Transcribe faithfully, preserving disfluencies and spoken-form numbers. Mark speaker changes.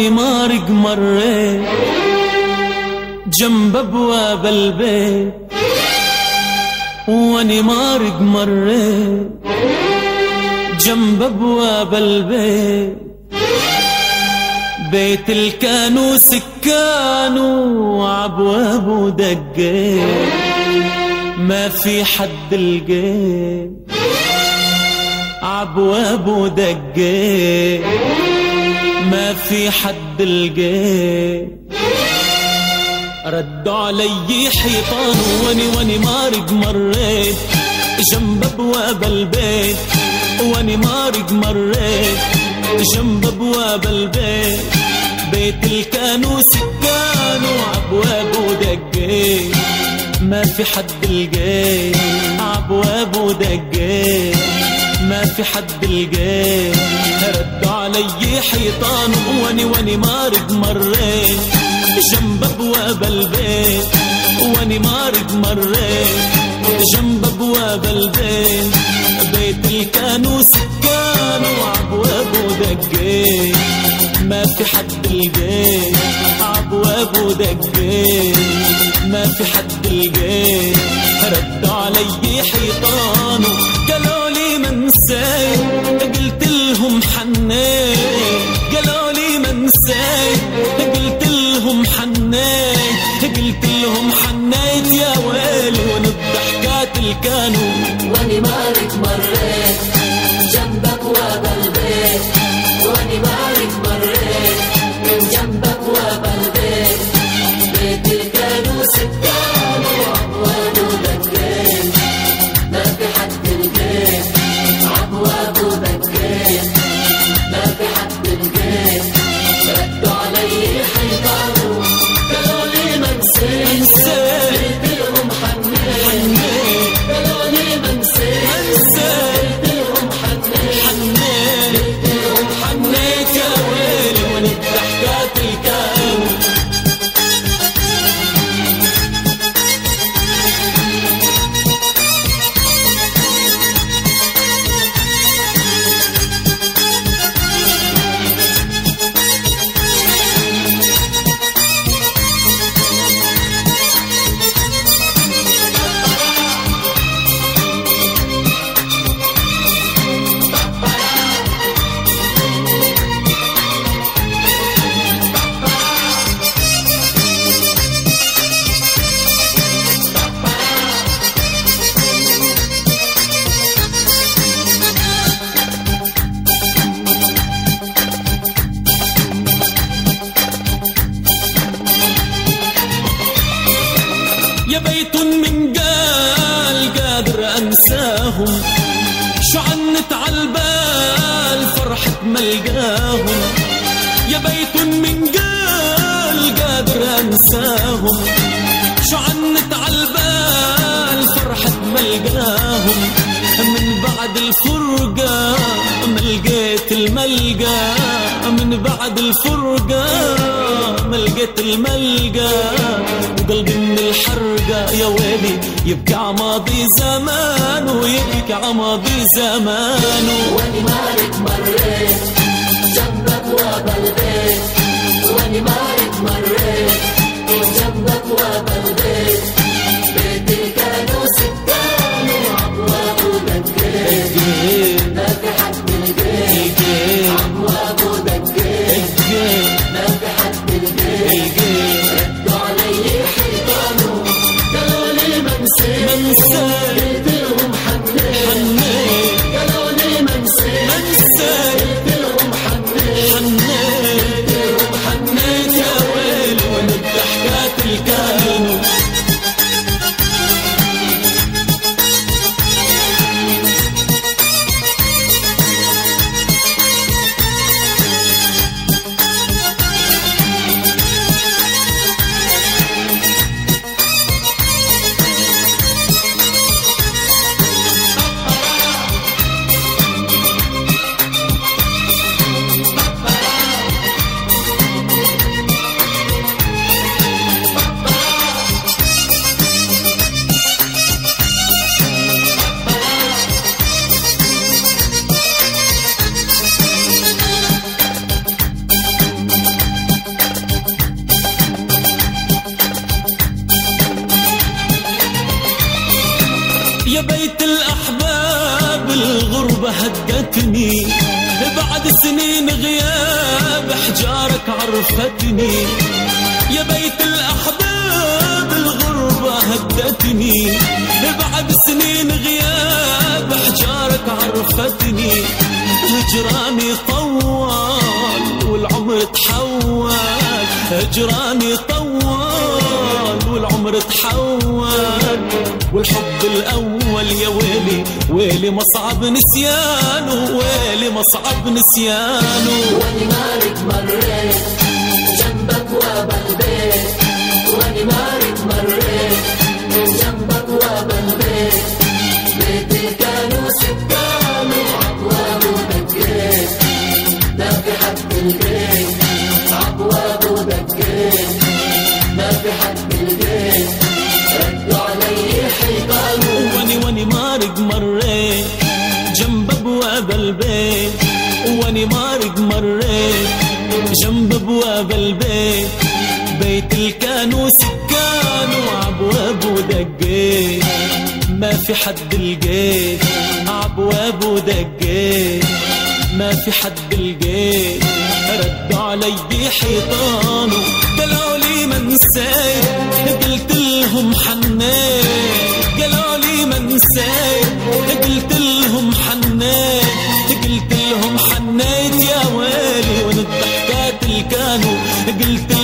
Speaker 1: واني مارق مريت جنب ابواب البيت، واني مارق مريت جنب ابواب البيت، بيت الكانو سكانو عبوابه دقيت، ما في حد لقيت عبوابه دقيت، ما في حد لقيت. ردوا علي حيطان واني واني مارق مريت جنب ابواب البيت، واني مارق مريت جنب ابواب البيت، بيت الكانو سكانو عبوابه دقيت، ما في حد لقيت عبوابه دقيت، ما في حد لقيت. ردوا علي حيطان واني واني مارق مريت جنب ابواب البيت، واني مارق مريت جنب ابواب البيت، بيت الكانو سكانو عبوابه دقيت، ما في حد لقيت عبوابه دقيت، ما في حد لقيت. ردوا علي حيطانه قالوا لي ما نسيت، قلت لهم حنيت، قالوا لي ما نسيت، قلت لهم حنيت، قلت لهم حنيت يا ويلي وانا بضحكات الكانو
Speaker 2: واني مارق مريت جنب ابواب البيت، واني مارق مريت من جنب ابواب البيت، بيت الكانو سكانو عبوابه دقيت، ما في حد لقيت عبوابه دقيت، ما في حد لقيت. ردوا علي حيطانو قالوا لي ما نسيت، قلت لهم حنيت، قالوا لي ما نسيت، قلت لهم حنيت، قلت لهم
Speaker 1: حنيت يا ويلي وانا بضحكات الكانو. يا بيت من قال قادر انساهم، شو عنت عالبال فرحة ملقاهم. يا بيت من قال قادر انساهم، شو عنت عالبال فرحة ملقاهم. من بعد الفرقة ملقيت الملقى، من بعد الفرقة ملقيت الملقى، وقلبي من الحرقة يا ويلي يبكي عماضي زمان، ويبكي عماضي زمان.
Speaker 2: واني مارق مريت جنب ابواب البيت، واني مارق مريت جنب ابواب البيت، بيت الكانو سكانو عبوابه دقيت، ما في حد لقيت عبوابه دقيت، ما في حد لقيت. ردوا علي حيطانو قالوا لي ما نسيت، قلت لهم حنيت، قالوا لي ما نسيت، قلت لهم حنيت،
Speaker 1: حنيت حنيت يا ويلي وانا بضحكات الكانو. الغربة هدتني، بعد سنين غياب حجارك عرفتني. يا بيت الأحباب الغربة هدتني، بعد سنين غياب حجارك عرفتني. هجراني طوال والعمر تحول، هجراني طوال والعمر تحول. والحب الأول يا ويلي ويلي مصعب نسيانه، ويلي مصعب نسيانه.
Speaker 2: واني مالك مريت جنبك وابا البيت، واني مالك مريت جنبك وابا البيت. بيتي كانوا سكان وابواب ودقيت، ما في حد البيت ابواب ودقيت، ما في حد البيت ردوا علي حيطان.
Speaker 1: واني واني مارق مريت جنب ابواب البيت، واني مارق مريت جنب ابواب البيت. بيت الكانوا سكان وابواب ودقيت، ما في حد لقيت عبواب ودقيت، ما في حد لقيت. ردوا علي حيطان قالوا لي ما نسيت، قلت لهم حنيت. قالوا لي ما نسيت، قلت لهم حنيت، قلت لهم حنيت يا ويلي. وان الضحكات اللي كانوا قلت